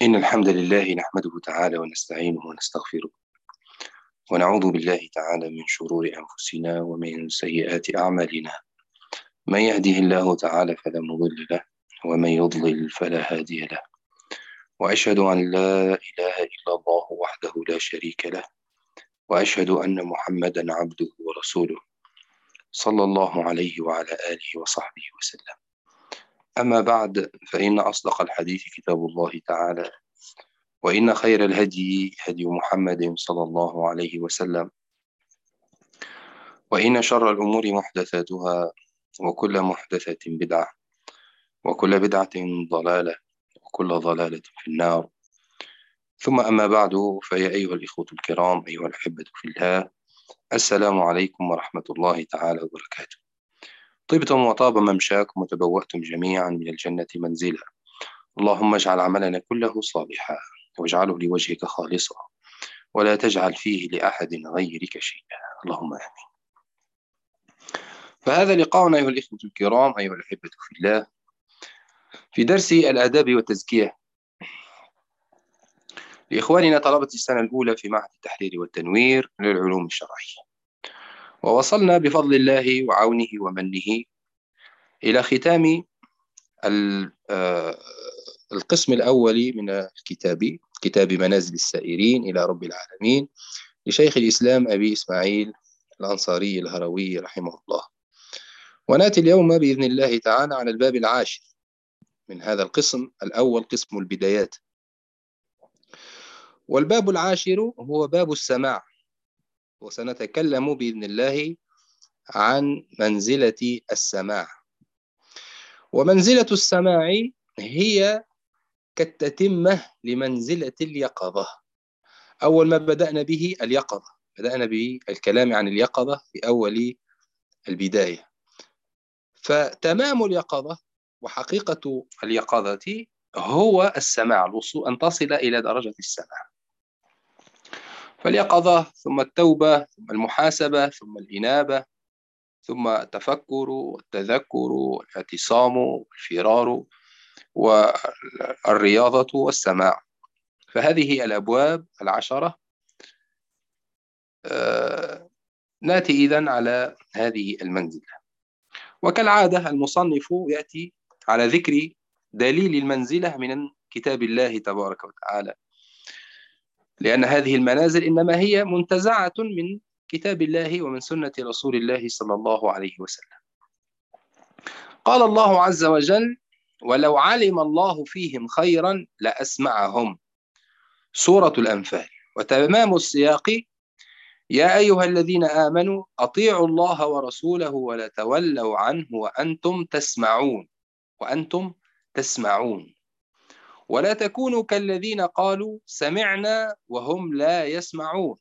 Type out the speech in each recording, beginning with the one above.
إن الحمد لله نحمده تعالى ونستعينه ونستغفره ونعوذ بالله تعالى من شرور أنفسنا ومن سيئات أعمالنا. من يهده الله تعالى فلا مضل له، ومن يضلل فلا هادي له. وأشهد أن لا إله إلا الله وحده لا شريك له، وأشهد أن محمدا عبده ورسوله صلى الله عليه وعلى آله وصحبه وسلم. أما بعد، فإن أصدق الحديث كتاب الله تعالى، وإن خير الهدي هدي محمد صلى الله عليه وسلم، وإن شر الأمور محدثاتها، وكل محدثة بدعة، وكل بدعة ضلالة، وكل ضلالة في النار. ثم أما بعد، فيا أيها الإخوة الكرام، أيها الأحبة في الله، السلام عليكم ورحمة الله تعالى وبركاته. طبتم وطاب ممشاكم وتبوأتم جميعا من الجنة منزلا. اللهم اجعل عملنا كله صالحا، واجعله لوجهك خالصا، ولا تجعل فيه لأحد غيرك شيئا، اللهم آمين. فهذا لقاؤنا أيها الإخوة الكرام، أيها الأحبة في الله، في درس الآداب والتزكية لإخواننا طلبة السنة الأولى في معهد التحرير والتنوير للعلوم الشرعية. ووصلنا بفضل الله وعونه ومنه إلى ختام القسم الأول من الكتاب، كتاب منازل السائرين إلى رب العالمين لشيخ الإسلام أبي إسماعيل الأنصاري الهروي رحمه الله. ونأتي اليوم بإذن الله تعالى على الباب العاشر من هذا القسم الأول، قسم البدايات. والباب العاشر هو باب السماع، وسنتكلم بإذن الله عن منزلة السماع. ومنزلة السماع هي كالتتمة لمنزلة اليقظة. أول ما بدأنا به اليقظة، بدأنا بالكلام عن اليقظة في أول البداية. فتمام اليقظة وحقيقة اليقظة هو السماع، الوصول، أن تصل إلى درجة السماع. فاليقظة ثم التوبة ثم المحاسبة ثم الإنابة ثم التفكر والتذكر والاعتصام والفرار والرياضة والسماع. فهذه الأبواب العشرة. نأتي إذن على هذه المنزلة، وكالعادة المصنف يأتي على ذكر دليل المنزلة من كتاب الله تبارك وتعالى، لأن هذه المنازل إنما هي منتزعة من كتاب الله ومن سنة رسول الله صلى الله عليه وسلم. قال الله عز وجل: ولو علم الله فيهم خيرا لأسمعهم. سورة الأنفال. وتمام السياق: يا أيها الذين آمنوا أطيعوا الله ورسوله ولا تولوا عنه وأنتم تسمعون، وأنتم تسمعون، ولا تكونوا كالذين قالوا سمعنا وهم لا يسمعون.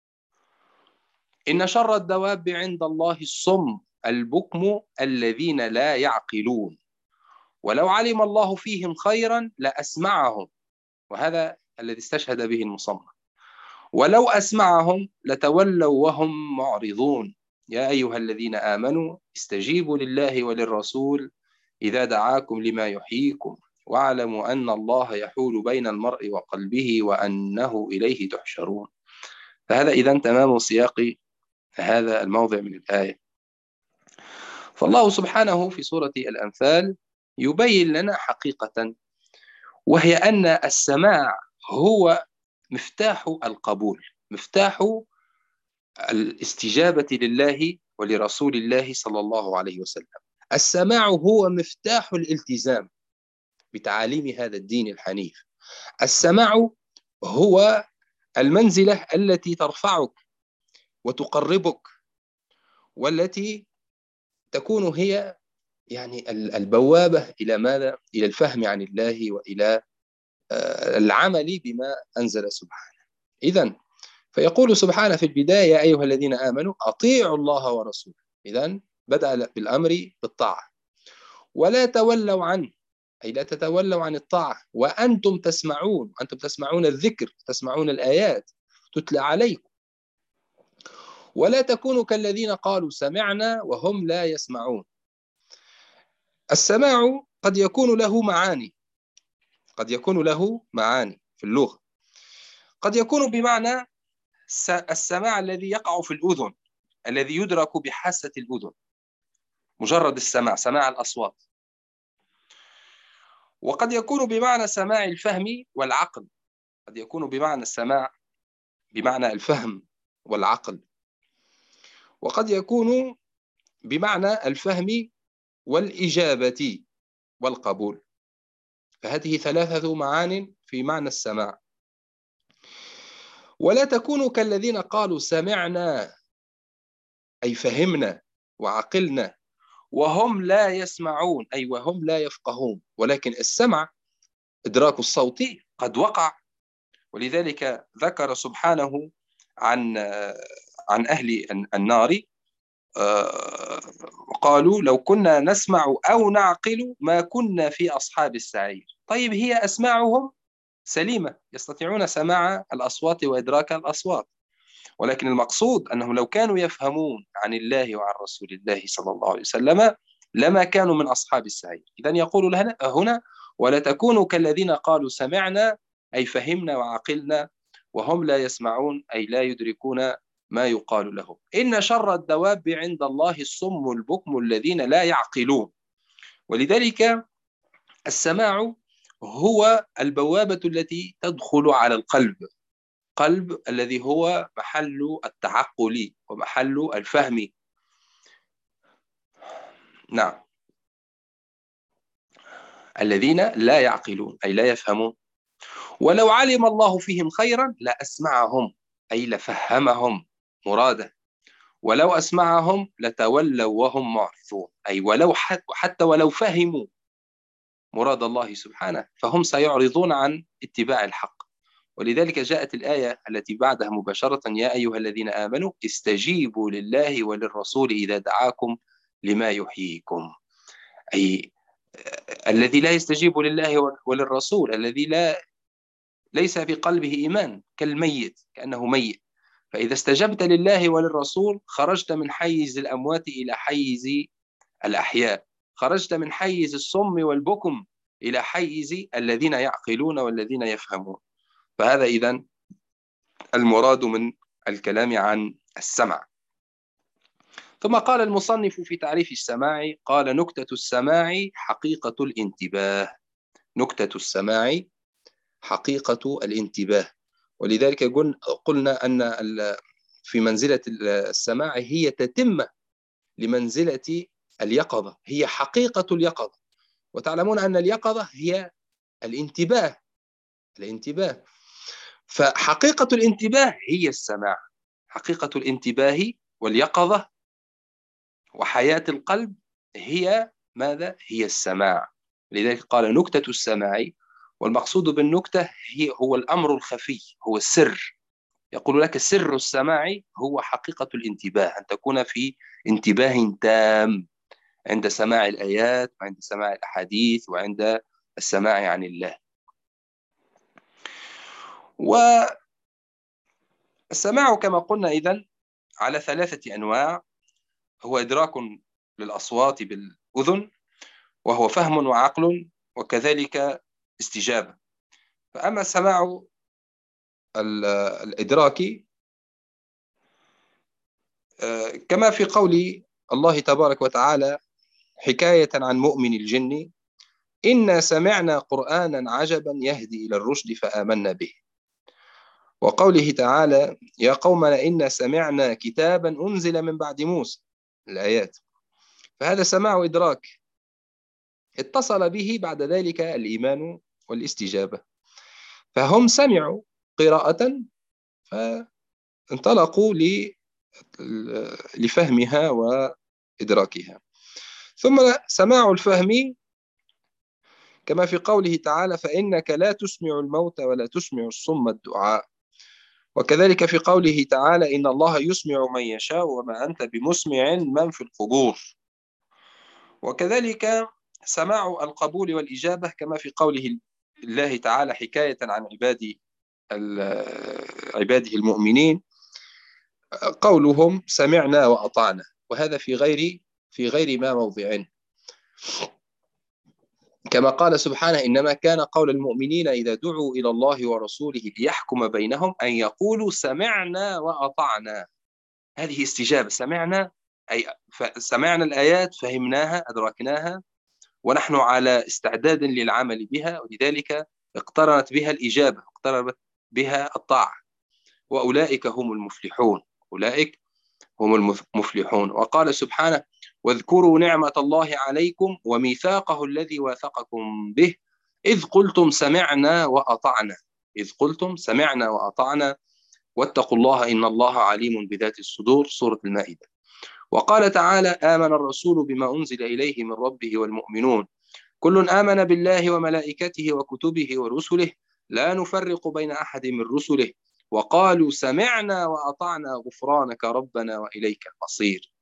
إن شر الدواب عند الله الصم البكم الذين لا يعقلون. ولو علم الله فيهم خيرا لأسمعهم، وهذا الذي استشهد به المصنف. ولو أسمعهم لتولوا وهم معرضون. يا أيها الذين آمنوا استجيبوا لله وللرسول إذا دعاكم لما يحييكم، واعلموا أن الله يحول بين المرء وقلبه وأنه إليه تحشرون. فهذا إذن تمام سياق هذا الموضع من الآية. فالله سبحانه في سورة الأنفال يبين لنا حقيقة، وهي أن السماع هو مفتاح القبول، مفتاح الاستجابة لله ولرسول الله صلى الله عليه وسلم. السماع هو مفتاح الالتزام بتعاليم هذا الدين الحنيف. السماع هو المنزلة التي ترفعك وتقربك، والتي تكون هي يعني البوابة إلى ماذا؟ إلى الفهم عن الله وإلى العمل بما أنزل سبحانه. إذن فيقول سبحانه في البداية: يا أيها الذين آمنوا أطيعوا الله ورسوله. إذن بدأ بالأمر بالطاعة. ولا تولوا عنه، أي لا تتولوا عن الطاعة وأنتم تسمعون، أنتم تسمعون الذكر، تسمعون الآيات تتلى عليكم. ولا تكونوا كالذين قالوا سمعنا وهم لا يسمعون. السماع قد يكون له معاني، قد يكون له معاني في اللغة. قد يكون بمعنى السماع الذي يقع في الأذن، الذي يدرك بحاسة الأذن، مجرد السماع، سماع الأصوات. وقد يكون بمعنى سماع الفهم والعقل، قد يكون بمعنى السماع بمعنى الفهم والعقل. وقد يكون بمعنى الفهم والإجابة والقبول. فهذه ثلاثة معان في معنى السماع. ولا تكونوا كالذين قالوا سمعنا، أي فهمنا وعقلنا، وهم لا يسمعون، أي وهم لا يفقهون. ولكن السمع إدراك الصوت قد وقع. ولذلك ذكر سبحانه عن أهل النار، قالوا لو كنا نسمع أو نعقل ما كنا في أصحاب السعير. طيب، هي أسماعهم سليمة، يستطيعون سماع الأصوات وإدراك الأصوات، ولكن المقصود أنهم لو كانوا يفهمون عن الله وعن رسول الله صلى الله عليه وسلم لما كانوا من أصحاب السعير. إذن يقول هنا ولا تكونوا كالذين قالوا سمعنا، أي فهمنا وعقلنا، وهم لا يسمعون، أي لا يدركون ما يقال لهم. إن شر الدواب عند الله الصم البكم الذين لا يعقلون. ولذلك السماع هو البوابة التي تدخل على القلب، قلب الذي هو محل التعقل ومحل الفهم. نعم، الذين لا يعقلون أي لا يفهمون. ولو علم الله فيهم خيرا لأسمعهم، أي لفهمهم مراده. ولو أسمعهم لتولوا وهم معرضون، أي ولو حتى ولو فهموا مراد الله سبحانه فهم سيعرضون عن اتباع الحق. ولذلك جاءت الآية التي بعدها مباشرة: يا أيها الذين آمنوا استجيبوا لله وللرسول إذا دعاكم لما يحييكم. أي الذي لا يستجيب لله وللرسول، الذي ليس في قلبه إيمان، كالميت، كأنه ميت. فإذا استجبت لله وللرسول خرجت من حيز الأموات إلى حيز الأحياء، خرجت من حيز الصم والبكم إلى حيز الذين يعقلون والذين يفهمون. فهذا إذن المراد من الكلام عن السمع. ثم قال المصنف في تعريف السماع، قال: نكتة السماع حقيقة الانتباه. نكتة السماع حقيقة الانتباه. ولذلك قلنا أن في منزلة السماع هي تتمة لمنزلة اليقظة، هي حقيقة اليقظة. وتعلمون أن اليقظة هي الانتباه. الانتباه، فحقيقة الانتباه هي السماع. حقيقة الانتباه واليقظة وحياة القلب هي ماذا؟ هي السماع. لذلك قال نكتة السماع، والمقصود بالنكتة هو الأمر الخفي، هو السر. يقول لك سر السماع هو حقيقة الانتباه، أن تكون في انتباه تام عند سماع الآيات وعند سماع الأحاديث وعند السماع عن الله. والسماع كما قلنا إذن على ثلاثة أنواع: هو إدراك للأصوات بالأذن، وهو فهم وعقل، وكذلك استجابة. فأما السماع الإدراكي كما في قول الله تبارك وتعالى حكاية عن مؤمن الجن: إنا سمعنا قرآنا عجبا يهدي إلى الرشد فآمنا به. وقوله تعالى: يا قومنا إنا سمعنا كتابا أنزل من بعد موسى، الآيات. فهذا سماع إدراك اتصل به بعد ذلك الإيمان والاستجابة. فهم سمعوا قراءة فانطلقوا لفهمها وإدراكها. ثم سماع الفهم كما في قوله تعالى: فإنك لا تسمع الموت ولا تسمع الصم الدعاء. وكذلك في قوله تعالى: إن الله يسمع من يشاء وما أنت بمسمع من في القبور. وكذلك سماع القبول والإجابة كما في قوله الله تعالى حكاية عن عباده المؤمنين: قولهم سمعنا وأطعنا. وهذا في غير ما موضعين. كما قال سبحانه: إنما كان قول المؤمنين إذا دعوا إلى الله ورسوله ليحكم بينهم أن يقولوا سمعنا وأطعنا. هذه استجابة. سمعنا أي سمعنا الآيات، فهمناها، أدركناها، ونحن على استعداد للعمل بها، ولذلك اقترنت بها الإجابة، اقترنت بها الطاعة. وأولئك هم المفلحون. أولئك هم المفلحون. وقال سبحانه: واذكروا نعمة الله عليكم وميثاقه الذي واثقكم به إذ قلتم سمعنا وأطعنا. إذ قلتم سمعنا وأطعنا واتقوا الله إن الله عليم بذات الصدور. سورة المائدة. وقال تعالى: آمن الرسول بما أنزل إليه من ربه والمؤمنون كل آمن بالله وملائكته وكتبه ورسله لا نفرق بين أحد من رسله وقالوا سمعنا وأطعنا غفرانك ربنا وإليك المصير.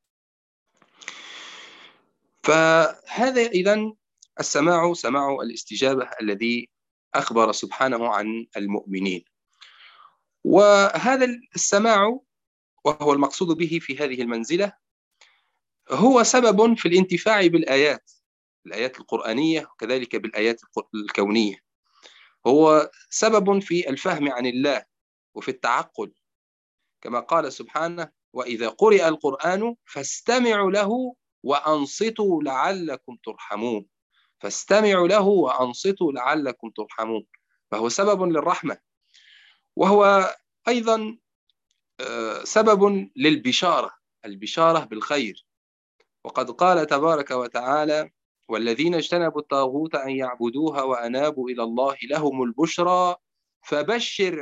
فهذا إذن السماع، سماع الاستجابة الذي أخبر سبحانه عن المؤمنين. وهذا السماع وهو المقصود به في هذه المنزلة هو سبب في الانتفاع بالآيات، الآيات القرآنية وكذلك بالآيات الكونية. هو سبب في الفهم عن الله وفي التعقل، كما قال سبحانه: وإذا قرئ القرآن فاستمعوا له وأنصتوا لعلكم ترحمون. فاستمعوا له وأنصتوا لعلكم ترحمون. فهو سبب للرحمة، وهو أيضا سبب للبشارة، البشارة بالخير. وقد قال تبارك وتعالى: والذين اجتنبوا الطاغوت أن يعبدوها وأنابوا إلى الله لهم البشرى فبشر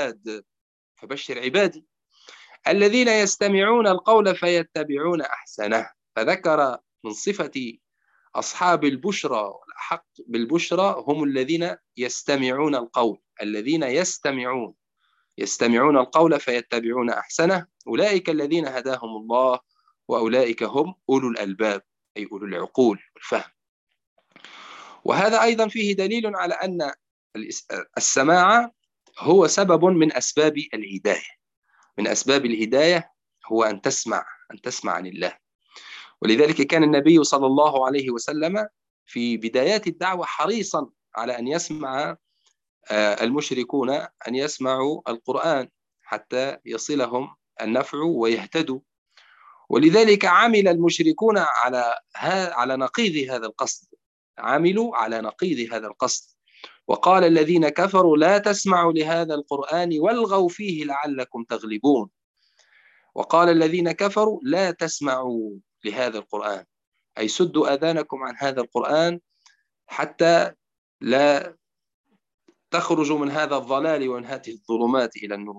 عبادي الذين يستمعون القول فيتبعون أحسنه. فذكر من صفة أصحاب البشرى والأحق بالبشرى هم الذين يستمعون القول، الذين يستمعون القول فيتبعون أحسنه. أولئك الذين هداهم الله وأولئك هم أولو الألباب، أي أولو العقول والفهم. وهذا أيضا فيه دليل على أن السماع هو سبب من أسباب الهداية. من أسباب الهداية هو أن تسمع عن الله. ولذلك كان النبي صلى الله عليه وسلم في بدايات الدعوة حريصا على أن يسمع المشركون، أن يسمعوا القرآن حتى يصلهم النفع ويهتدوا. ولذلك عمل المشركون على نقيض هذا القصد، عملوا على نقيض هذا القصد. وقال الذين كفروا لا تسمعوا لهذا القرآن والغوا فيه لعلكم تغلبون. وقال الذين كفروا لا تسمعوا لهذا القرآن، أي سدوا آذانكم عن هذا القرآن حتى لا تخرجوا من هذا الضلال ومن هذه الظلمات إلى النور.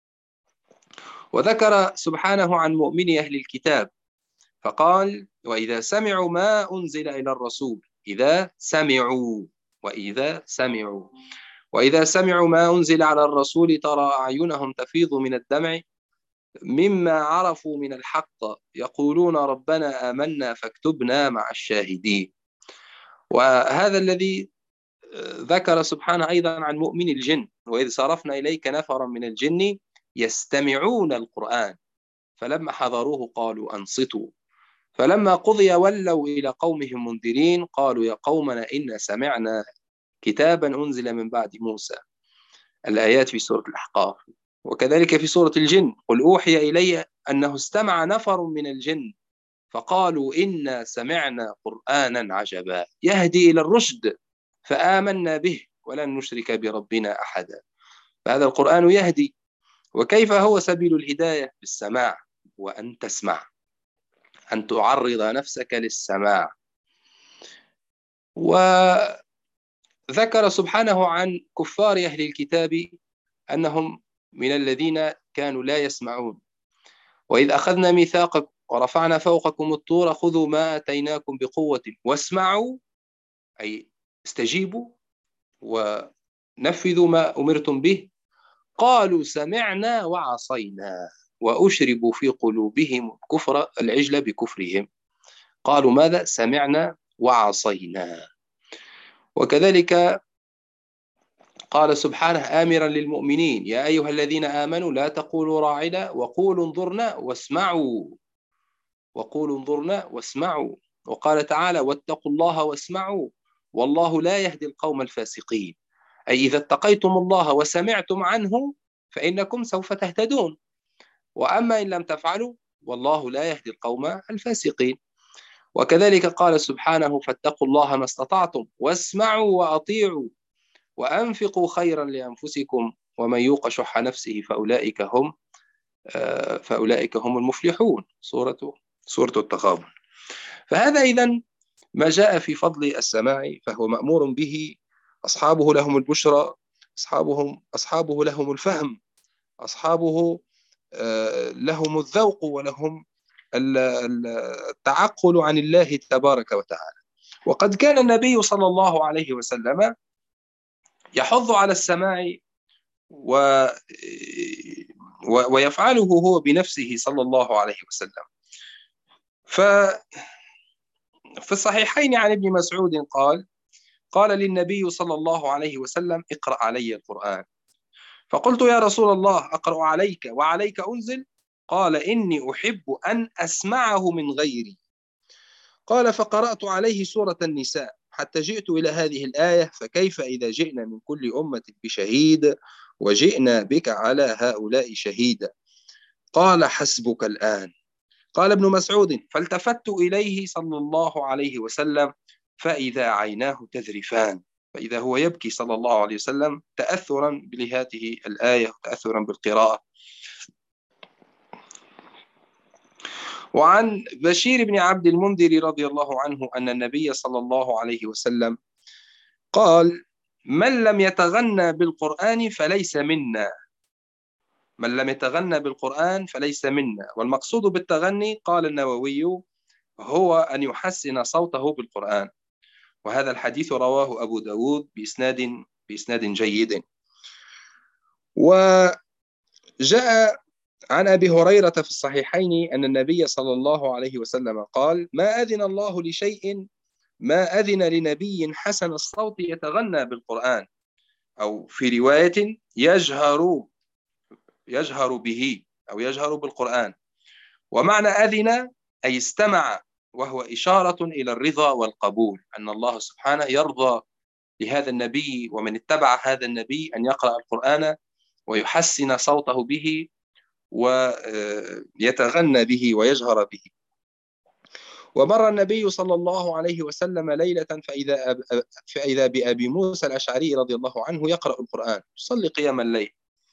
وذكر سبحانه عن مؤمني أهل الكتاب فقال: وإذا سمعوا ما أنزل إلى الرسول، إذا سمعوا ما أنزل على الرسول ترى أعينهم تفيض من الدمع مما عرفوا من الحق يقولون ربنا آمنا فاكتبنا مع الشاهدين. وهذا الذي ذكر سبحانه أيضا عن مؤمن الجن: وإذ صرفنا إليك نفرا من الجن يستمعون القرآن فلما حضروه قالوا أنصتوا فلما قضي ولوا إلى قومهم منذرين قالوا يا قومنا إنا سمعنا كتابا أنزل من بعد موسى. الآيات في سورة الأحقاف. وكذلك في سورة الجن: قل أوحي إلي أنه استمع نفر من الجن فقالوا إنا سمعنا قرآنا عجبا يهدي إلى الرشد فآمنا به ولن نشرك بربنا أحدا. فهذا القرآن يهدي. وكيف هو سبيل الهداية؟ بالسماع، وأن تسمع، أن تعرض نفسك للسماع. وذكر سبحانه عن كفار أهل الكتاب أنهم من الذين كانوا لا يسمعون: وإذ أخذنا ميثاقكم ورفعنا فوقكم الطور خذوا ما آتيناكم بقوة واسمعوا، أي استجيبوا ونفذوا ما أمرتم به. قالوا سمعنا وعصينا وأشربوا في قلوبهم الكفر العجل بكفرهم. قالوا ماذا؟ سمعنا وعصينا. وكذلك قال سبحانه آمرا للمؤمنين: يا أيها الذين آمنوا لا تقولوا راعنا وقولوا انظرنا واسمعوا. وقال تعالى: واتقوا الله واسمعوا والله لا يهدي القوم الفاسقين. أي إذا اتقيتم الله وسمعتم عنه فإنكم سوف تهتدون، وأما إن لم تفعلوا والله لا يهدي القوم الفاسقين. وكذلك قال سبحانه: فاتقوا الله ما استطعتم واسمعوا وأطيعوا وأنفقوا خيرا لأنفسكم ومن يوق شح نفسه فأولئك هم المفلحون. سورة التغابن. فهذا إذن ما جاء في فضل السماع، فهو مأمور به. أصحابه لهم البشرى، أصحابه لهم الفهم، أصحابه لهم الذوق، ولهم التعقل عن الله تبارك وتعالى. وقد كان النبي صلى الله عليه وسلم يحض على السماع ويفعله هو بنفسه صلى الله عليه وسلم. ففي الصحيحين عن ابن مسعود قال للنبي صلى الله عليه وسلم: اقرأ علي القرآن. فقلت: يا رسول الله، أقرأ عليك وعليك أنزل؟ قال: إني أحب أن أسمعه من غيري. قال: فقرأت عليه سورة النساء حتى جئت إلى هذه الآية: فكيف إذا جئنا من كل أمة بشهيد وجئنا بك على هؤلاء شهيدا. قال: حسبك الآن. قال ابن مسعود: فالتفت إليه صلى الله عليه وسلم فإذا عيناه تذرفان، فإذا هو يبكي صلى الله عليه وسلم تأثرا بهذه الآية وتأثرا بالقراءة. وعن بشير بن عبد المنذر رضي الله عنه أن النبي صلى الله عليه وسلم قال: من لم يتغنى بالقرآن فليس منا. من لم يتغنى بالقرآن فليس منا. والمقصود بالتغني قال النووي هو أن يحسن صوته بالقرآن. وهذا الحديث رواه أبو داود بإسناد جيد. وجاء عن أبي هريرة في الصحيحين أن النبي صلى الله عليه وسلم قال: ما أذن الله لشيء ما أذن لنبي حسن الصوت يتغنى بالقرآن، أو في رواية يجهر به أو يجهر بالقرآن. ومعنى أذن أي استمع، وهو إشارة إلى الرضا والقبول، أن الله سبحانه يرضى لهذا النبي ومن اتبع هذا النبي أن يقرأ القرآن ويحسن صوته به ويتغنى به ويجهر به. ومر النبي صلى الله عليه وسلم ليلة فإذا بأبي موسى الأشعري رضي الله عنه يقرأ القرآن يصلي قيام الليل.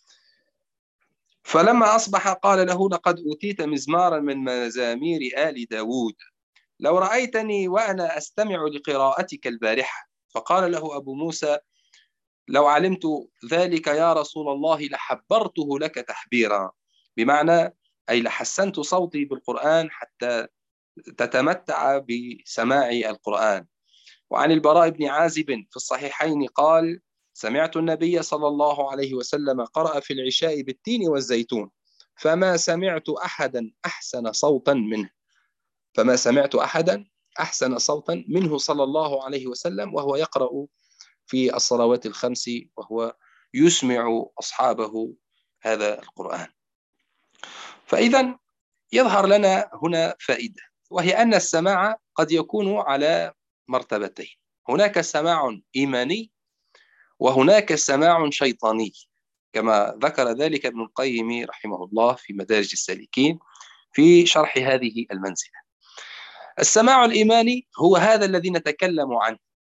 فلما أصبح قال له: لقد أوتيت مزمارا من مزامير آل داود، لو رأيتني وأنا أستمع لقراءتك البارحة. فقال له أبو موسى: لو علمت ذلك يا رسول الله لحبرته لك تحبيرا، بمعنى أي لحسنت صوتي بالقرآن حتى تتمتع بسماع القرآن. وعن البراء بن عازب في الصحيحين قال: سمعت النبي صلى الله عليه وسلم قرأ في العشاء بالتين والزيتون فما سمعت أحدا أحسن صوتا منه. فما سمعت أحدا أحسن صوتا منه صلى الله عليه وسلم وهو يقرأ في الصلوات الخمس، وهو يسمع أصحابه هذا القرآن. فإذا يظهر لنا هنا فائدة، وهي أن السماع قد يكون على مرتبتين: هناك سماع إيماني وهناك سماع شيطاني، كما ذكر ذلك ابن القيم رحمه الله في مدارج السالكين في شرح هذه المنزلة. السماع الإيماني هو هذا الذي نتكلم عنه،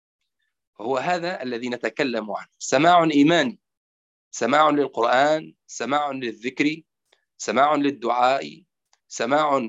سماع إيماني، سماع للقرآن، سماع للذكر، سماع للدعاء، سماع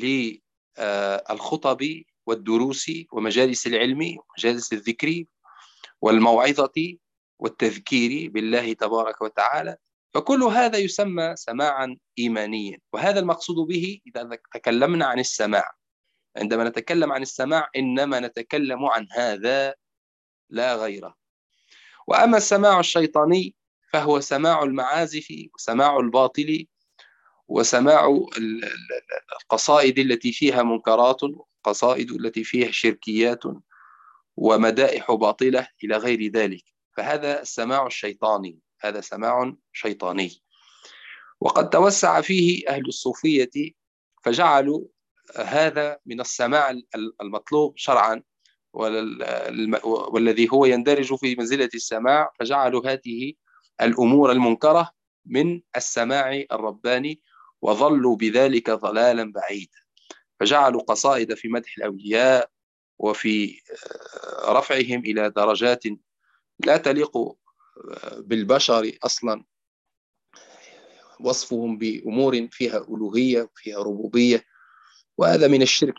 للخطب والدروس ومجالس العلم ومجالس الذكر والموعظة والتذكير بالله تبارك وتعالى. فكل هذا يسمى سماعا إيمانيا، وهذا المقصود به إذا تكلمنا عن السماع. عندما نتكلم عن السماع إنما نتكلم عن هذا لا غيره. وأما السماع الشيطاني فهو سماع المعازف وسماع الباطل وسماع القصائد التي فيها منكرات، القصائد التي فيها شركيات ومدائح باطلة إلى غير ذلك. فهذا السماع الشيطاني، هذا سماع شيطاني. وقد توسع فيه أهل الصوفية فجعلوا هذا من السماع المطلوب شرعا، والذي هو يندرج في منزلة السماع، فجعلوا هذه الأمور المنكرة من السماع الرباني، وظلوا بذلك ضلالا بعيدا. فجعلوا قصائد في مدح الأولياء وفي رفعهم إلى درجات لا تليق بالبشر أصلا، وصفهم بأمور فيها ألوهية وفيها ربوبية، وهذا من الشرك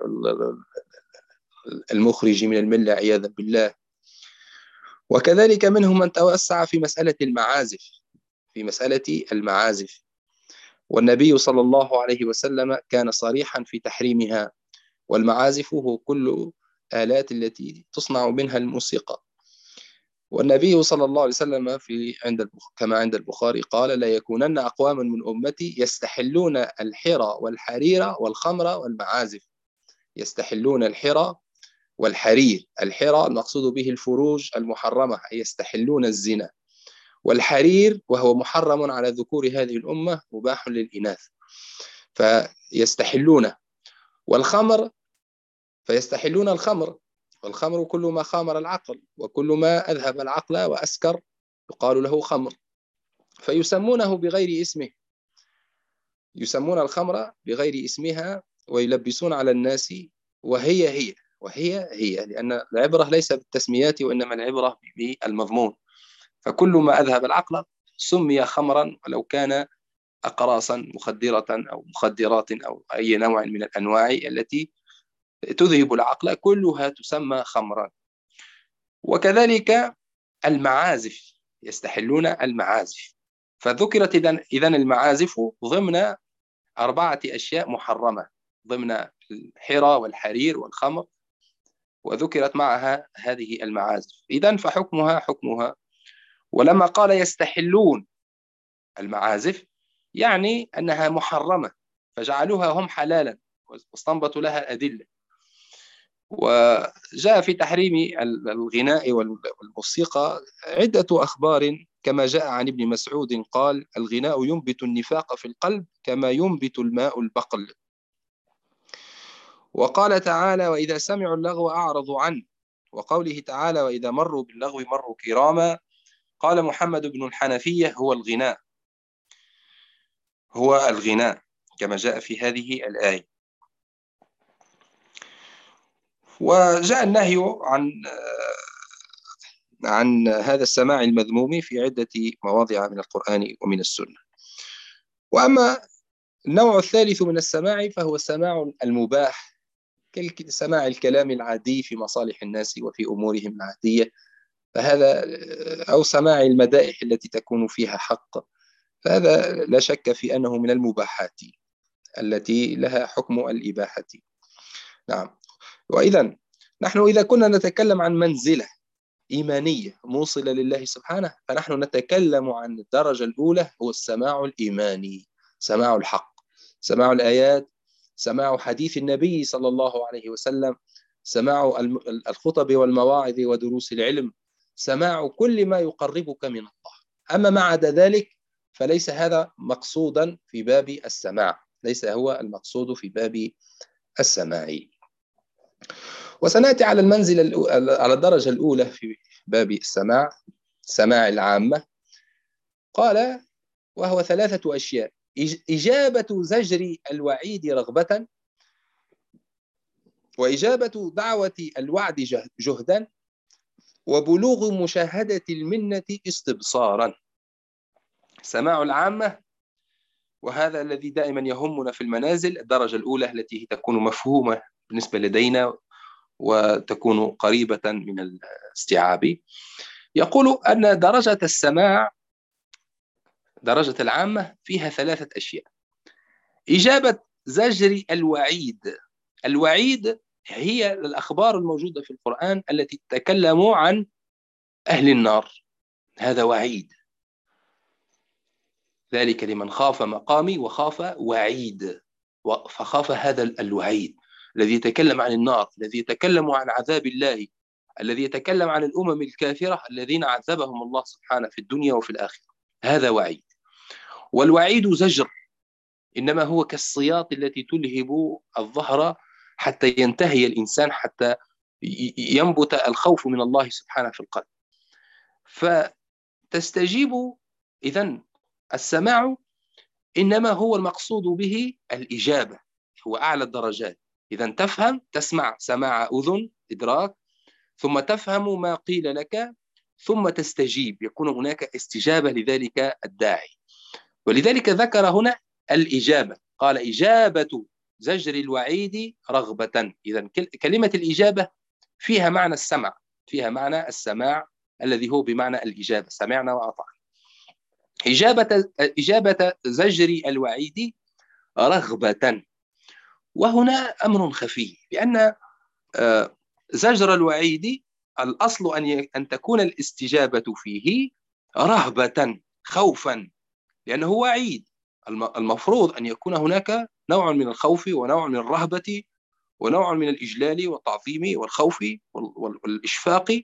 المخرج من الملة عياذا بالله. وكذلك منهم من توسع في مسألة المعازف، في مسألة المعازف، والنبي صلى الله عليه وسلم كان صريحا في تحريمها. والمعازف هو كل آلات التي تصنع منها الموسيقى. والنبي صلى الله عليه وسلم كما عند البخاري قال: لا يكونن أقوام من أمتي يستحلون الحرى والحرير والخمر والمعازف. يستحلون الحرى والحرير، الحرى المقصود به الفروج المحرمة، يستحلون الزنا. والحرير وهو محرم على ذكور هذه الأمة، مباح للإناث فيستحلونه. والخمر فيستحلون الخمر، والخمر كل ما خامر العقل، وكل ما أذهب العقل وأسكر يقال له خمر، فيسمونه بغير اسمه، يسمون الخمر بغير اسمها ويلبسون على الناس وهي لأن العبرة ليس بالتسميات وإنما العبرة بالمضمون. فكل ما أذهب العقل سمي خمرا، ولو كان أقراصا مخدرة أو مخدرات أو أي نوع من الأنواع التي تذهب العقل كلها تسمى خمرا. وكذلك المعازف، يستحلون المعازف. فذكرت إذن المعازف ضمن 4 أشياء محرمة، ضمن الحرى والحرير والخمر، وذكرت معها هذه المعازف. إذن فحكمها. ولما قال يستحلون المعازف يعني أنها محرمة، فجعلوها هم حلالا واستنبطوا لها أدلة. وجاء في تحريم الغناء والموسيقى عدة أخبار، كما جاء عن ابن مسعود قال: الغناء ينبت النفاق في القلب كما ينبت الماء البقل. وقال تعالى: وإذا سمعوا اللغو أعرضوا عنه. وقوله تعالى: وإذا مروا باللغو مروا كراما. قال محمد بن الحنفية: هو الغناء كما جاء في هذه الآية. وجاء النهي عن هذا السماع المذموم في عدة مواضع من القرآن ومن السنة. وأما النوع الثالث من السماع فهو السماع المباح، كسماع الكلام العادي في مصالح الناس وفي أمورهم العادية، فهذا أو سماع المدائح التي تكون فيها حق، فهذا لا شك في أنه من المباحات التي لها حكم الإباحة. نعم. وإذا نحن إذا كنا نتكلم عن منزلة إيمانية موصلة لله سبحانه، فنحن نتكلم عن الدرجة الأولى، هو السماع الإيماني، سماع الحق، سماع الآيات، سماع حديث النبي صلى الله عليه وسلم، سماع الخطب والمواعظ ودروس العلم، سماع كل ما يقربك من الله. أما ما عدا ذلك فليس هذا مقصودا في باب السماع، ليس هو المقصود في باب السماع. وسنأتي على على الدرجة الأولى في باب السماع، سماع العامة. قال: وهو 3 أشياء: إجابة زجر الوعيد رغبة، وإجابة دعوة الوعد جهدا، وبلوغ مشاهدة المنة استبصارا. سماع العامة، وهذا الذي دائما يهمنا في المنازل، الدرجة الأولى التي تكون مفهومة بالنسبة لدينا وتكون قريبة من الاستيعاب. يقول أن درجة السماع، درجة العامة، فيها 3 أشياء: إجابة زجر الوعيد. الوعيد هي الأخبار الموجودة في القرآن التي تتكلم عن أهل النار، هذا وعيد، ذلك لمن خاف مقامي وخاف وعيد، فخاف هذا الوعيد الذي يتكلم عن النار، الذي يتكلم عن عذاب الله، الذي يتكلم عن الأمم الكافرة الذين عذبهم الله سبحانه في الدنيا وفي الآخرة، هذا وعيد. والوعيد زجر، إنما هو كالصياط التي تلهب الظهر حتى ينتهي الإنسان، حتى ينبت الخوف من الله سبحانه في القلب. فتستجيب. إذن السماع إنما هو المقصود به الإجابة، هو أعلى الدرجات. إذن تفهم، تسمع سماع أذن، إدراك، ثم تفهم ما قيل لك، ثم تستجيب، يكون هناك استجابة لذلك الداعي. ولذلك ذكر هنا الإجابة، قال إجابة زجر الوعيد رغبة. إذن كلمة الإجابة فيها معنى السمع، فيها معنى السماع الذي هو بمعنى الإجابة، سمعنا وأطعنا. إجابة زجر الوعيد رغبة. وهنا أمر خفي، لأن زجر الوعيد الأصل أن تكون الاستجابة فيه رهبة، خوفا، لأنه وعيد. المفروض أن يكون هناك نوع من الخوف ونوع من الرهبة ونوع من الإجلال والتعظيم والخوف والإشفاق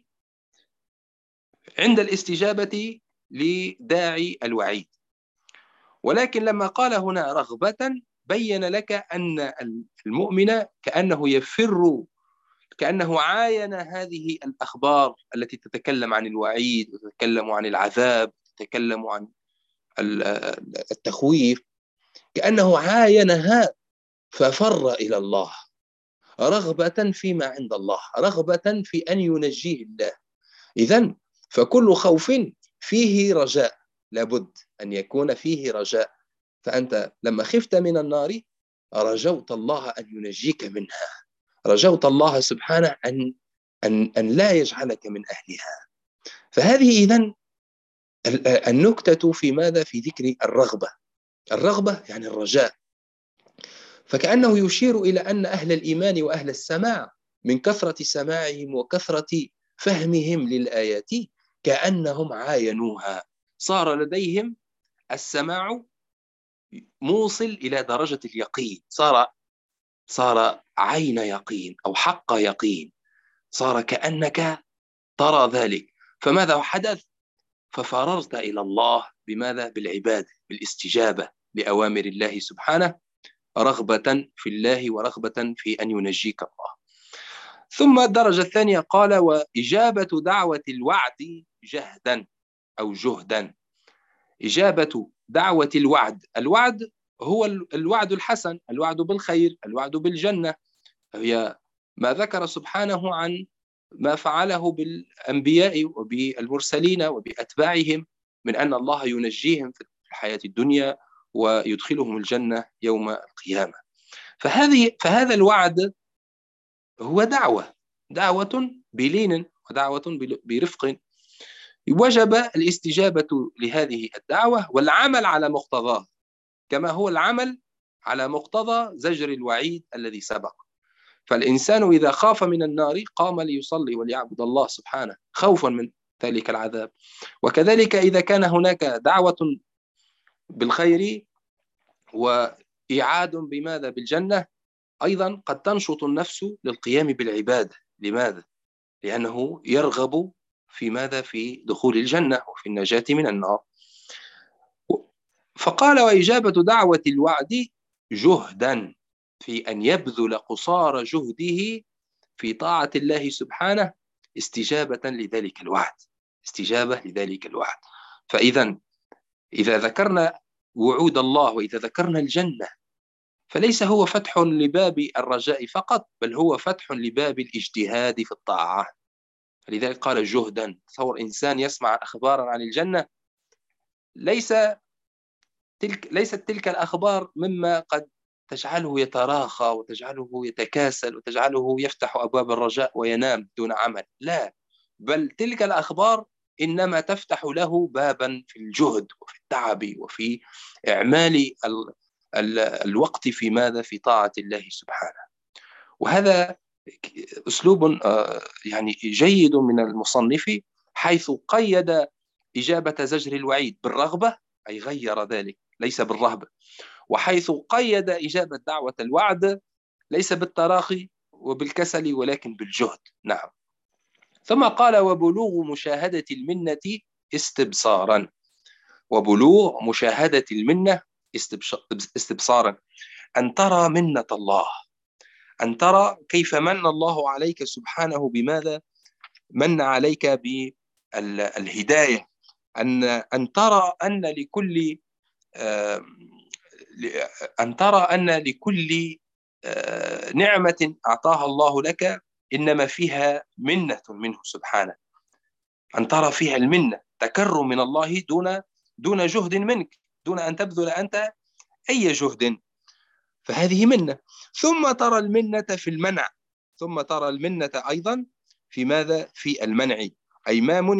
عند الاستجابة لداعي الوعيد. ولكن لما قال هنا رغبة بين لك أن المؤمن كأنه يفر، كأنه عاين هذه الأخبار التي تتكلم عن الوعيد وتتكلم عن العذاب، تتكلم عن التخويف، كأنه عاينها ففر إلى الله رغبة فيما عند الله، رغبة في أن ينجيه الله. إذن فكل خوف فيه رجاء، لابد أن يكون فيه رجاء. فأنت لما خفت من النار رجوت الله أن ينجيك منها، رجوت الله سبحانه أن لا يجعلك من أهلها. فهذه إذن النكتة في ماذا؟ في ذكر الرغبة. الرغبة يعني الرجاء. فكأنه يشير إلى أن أهل الإيمان وأهل السماع من كثرة سماعهم وكثرة فهمهم للآيات كأنهم عاينوها، صار لديهم السماع موصل إلى درجة اليقين، صار عين يقين أو حق يقين، صار كأنك ترى ذلك. فماذا حدث؟ ففررت إلى الله بماذا؟ بالعبادة، بالاستجابة لأوامر الله سبحانه، رغبة في الله ورغبة في أن ينجيك الله. ثم الدرجة الثانية قال وإجابة دعوة الوعد جهدا أو جهدا. إجابة دعوة الوعد، الوعد هو الوعد الحسن، الوعد بالخير، الوعد بالجنة، هي ما ذكر سبحانه عن ما فعله بالأنبياء وبالمرسلين وبأتباعهم من أن الله ينجيهم في الحياة الدنيا ويدخلهم الجنة يوم القيامة. فهذا الوعد هو دعوة بلين ودعوة برفق. وجب الاستجابة لهذه الدعوة والعمل على مقتضاه، كما هو العمل على مقتضى زجر الوعيد الذي سبق. فالإنسان إذا خاف من النار قام ليصلي وليعبد الله سبحانه خوفا من ذلك العذاب. وكذلك إذا كان هناك دعوة بالخير وإعاد بماذا؟ بالجنة، أيضا قد تنشط النفس للقيام بالعبادة. لماذا؟ لأنه يرغب في ماذا؟ في دخول الجنة وفي النجاة من النار. فقال وإجابة دعوة الوعد جهدا، في أن يبذل قصارى جهده في طاعة الله سبحانه استجابة لذلك الوعد، استجابة لذلك الوعد. فإذا إذا ذكرنا وعود الله وإذا ذكرنا الجنة فليس هو فتح لباب الرجاء فقط، بل هو فتح لباب الاجتهاد في الطاعة. لذلك قال جهدا. تصور إنسان يسمع أخبارا عن الجنة، ليست تلك الأخبار مما قد تجعله يتراخى وتجعله يتكاسل وتجعله يفتح أبواب الرجاء وينام دون عمل، لا، بل تلك الأخبار إنما تفتح له بابا في الجهد وفي التعب وفي إعمال الوقت في ماذا؟ في طاعة الله سبحانه. وهذا أسلوب يعني جيد من المصنف، حيث قيد إجابة زجر الوعيد بالرغبة، أي غير ذلك ليس بالرهبة، وحيث قيد إجابة دعوة الوعد ليس بالتراخي وبالكسل ولكن بالجهد. نعم. ثم قال وبلوغ مشاهدة المنة استبصارا. وبلوغ مشاهدة المنة استبصارا، أن ترى منة الله، أن ترى كيف من الله عليك سبحانه. بماذا من عليك؟ بالهداية. أن ترى أن لكل آه، أن ترى أن لكل نعمة أعطاها الله لك إنما فيها منة منه سبحانه. أن ترى فيها المنة، تكرم من الله دون جهد منك، دون أن تبذل أنت أي جهد، فهذه منة. ثم ترى المنة في المنع، ثم ترى المنة أيضا في ماذا؟ في المنع، أي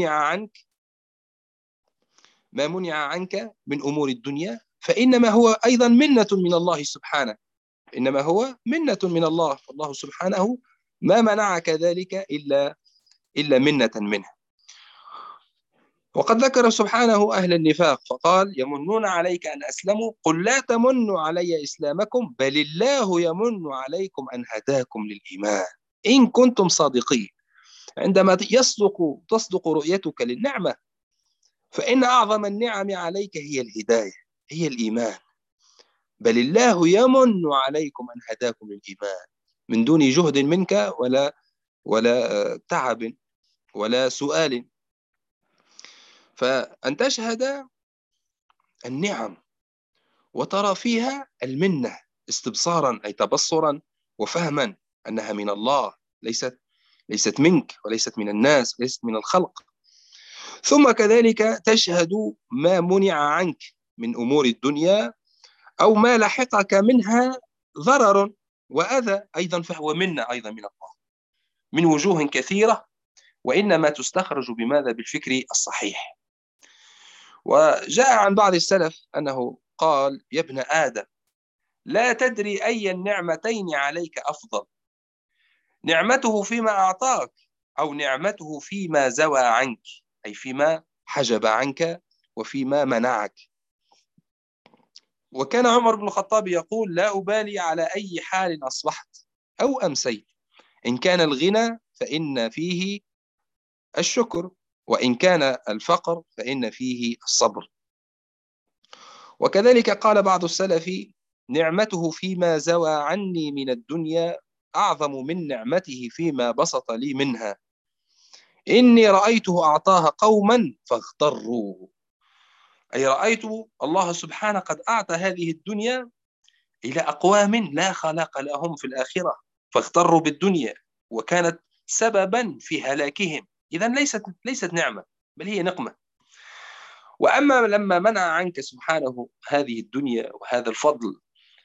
ما منع عنك من أمور الدنيا، فإنما هو أيضا منة من الله سبحانه، إنما هو منة من الله. الله سبحانه ما منعك ذلك إلا منة منه. وقد ذكر سبحانه أهل النفاق فقال: يمنون عليك أن أسلموا قل لا تمنوا علي إسلامكم بل الله يمن عليكم أن هداكم للإيمان إن كنتم صادقين. عندما تصدق رؤيتك للنعمة، فإن أعظم النعم عليك هي الهداية، هي الإيمان. بل الله يمن عليكم أن هداكم للإيمان، من دون جهد منك ولا تعب ولا سؤال. فأن تشهد النعم وترى فيها المنة استبصارا، أي تبصرا وفهما أنها من الله، ليست منك وليست من الناس، ليست من الخلق. ثم كذلك تشهد ما منع عنك من أمور الدنيا أو ما لحقك منها ضرر وأذى أيضا، فهو منة أيضا من الله من وجوه كثيرة، وإنما تستخرج بماذا؟ بالفكر الصحيح. وجاء عن بعض السلف أنه قال: يا ابن آدم لا تدري أي النعمتين عليك أفضل، نعمته فيما أعطاك أو نعمته فيما زوى عنك، أي فيما حجب عنك وفيما منعك. وكان عمر بن الخطاب يقول: لا أبالي على أي حال أصبحت أو أمسيت، إن كان الغنى فإن فيه الشكر، وإن كان الفقر فإن فيه الصبر. وكذلك قال بعض السلف: نعمته فيما زوى عني من الدنيا أعظم من نعمته فيما بسط لي منها، إني رأيته أعطاها قوما فاغتروا. أي رأيت الله سبحانه قد أعطى هذه الدنيا إلى أقوام لا خلاق لهم في الآخرة، فاغتروا بالدنيا وكانت سببا في هلاكهم. إذا ليست نعمة، بل هي نقمة. وأما لما منع عنك سبحانه هذه الدنيا وهذا الفضل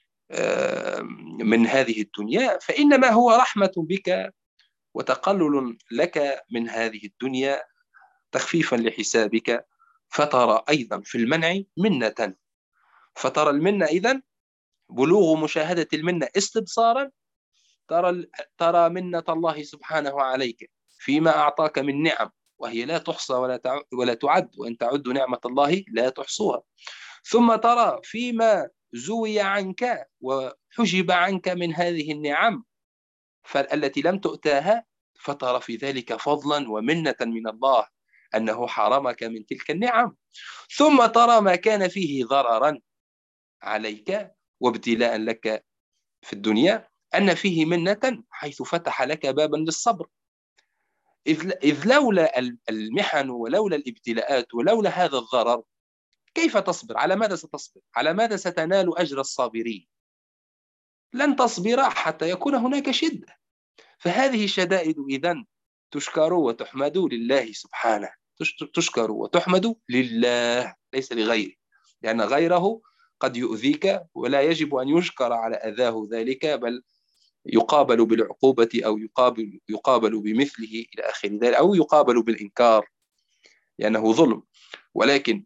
من هذه الدنيا، فإنما هو رحمة بك وتقلل لك من هذه الدنيا، تخفيفا لحسابك. فترى أيضا في المنع منة، فترى المنة إذن بلوغ مشاهدة المنة استبصارا، ترى منة الله سبحانه عليك فيما أعطاك من نعم، وهي لا تحصى ولا تعد، وإن تعد نعمة الله لا تحصوها. ثم ترى فيما زوي عنك وحجب عنك من هذه النعم التي لم تؤتاها، فترى في ذلك فضلا ومنة من الله أنه حرمك من تلك النعم. ثم ترى ما كان فيه ضررا عليك وابتلاء لك في الدنيا أن فيه منة، حيث فتح لك بابا للصبر. إذ لولا المحن ولولا الابتلاءات ولولا هذا الضرر، كيف تصبر؟ على ماذا ستصبر؟ على ماذا ستنال أجر الصابرين؟ لن تصبر حتى يكون هناك شدة. فهذه الشدائد إذن تشكر وتحمد لله سبحانه، تشكر وتحمد لله ليس لغيره، لأن غيره قد يؤذيك ولا يجب أن يشكر على أذاه ذلك، بل يقابل بالعقوبة أو يقابل بمثله إلى آخر ذلك، أو يقابل بالإنكار لأنه ظلم. ولكن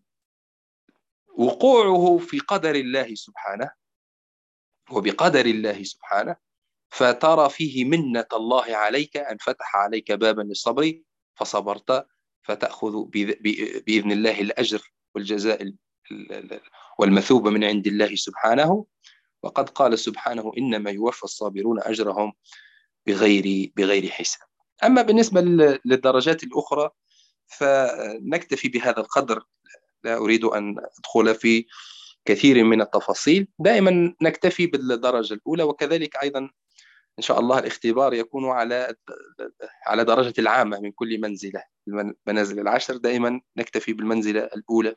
وقوعه في قدر الله سبحانه وبقدر الله سبحانه، فترى فيه منة الله عليك أن فتح عليك بابا للصبر فصبرت، فتأخذ بإذن الله الأجر والجزاء والمثوبة من عند الله سبحانه. وقد قال سبحانه: إنما يوفى الصابرون أجرهم بغير حساب. أما بالنسبة للدرجات الأخرى فنكتفي بهذا القدر، لا أريد أن أدخل في كثير من التفاصيل، دائما نكتفي بالدرجة الأولى. وكذلك أيضا إن شاء الله الاختبار يكون على درجة العامة من كل منزلة. المنازل العشر دائما نكتفي بالمنزلة الأولى،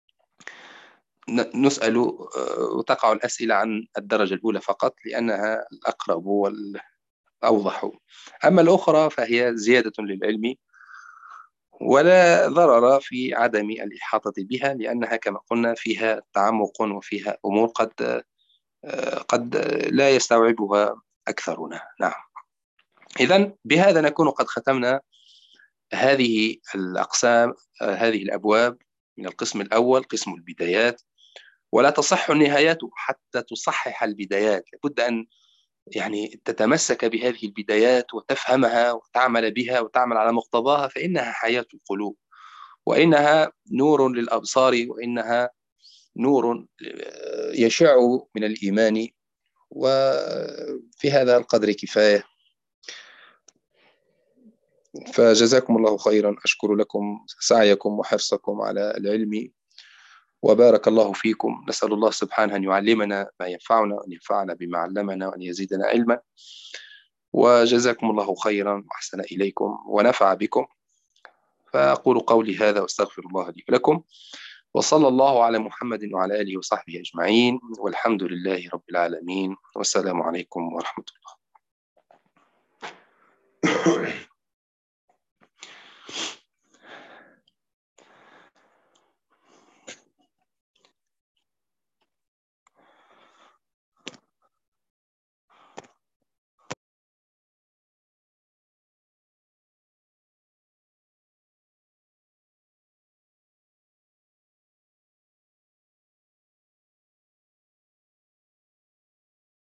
نسأل وتقع الأسئلة عن الدرجة الأولى فقط لأنها الأقرب والأوضح. أما الأخرى فهي زيادة للعلم، ولا ضرر في عدم الإحاطة بها، لأنها كما قلنا فيها تعمق وفيها أمور قد لا يستوعبها أكثرنا. نعم. إذن بهذا نكون قد ختمنا هذه الأقسام، هذه الأبواب من القسم الأول، قسم البدايات. ولا تصح النهايات حتى تصحح البدايات. لابد أن يعني تتمسك بهذه البدايات وتفهمها وتعمل بها وتعمل على مقتضاها، فإنها حياة القلوب، وإنها نور للأبصار، وإنها نور يشع من الإيمان. وفي هذا القدر كفاية. فجزاكم الله خيرا، أشكر لكم سعيكم وحرصكم على العلم، وبارك الله فيكم. نسأل الله سبحانه أن يعلمنا ما ينفعنا، وأن ينفعنا بما علمنا، وأن يزيدنا علما. وجزاكم الله خيرا وأحسن إليكم ونفع بكم. فأقول قولي هذا وأستغفر الله لي ولكم، وصلى الله على محمد وعلى آله وصحبه أجمعين، والحمد لله رب العالمين، والسلام عليكم ورحمة الله.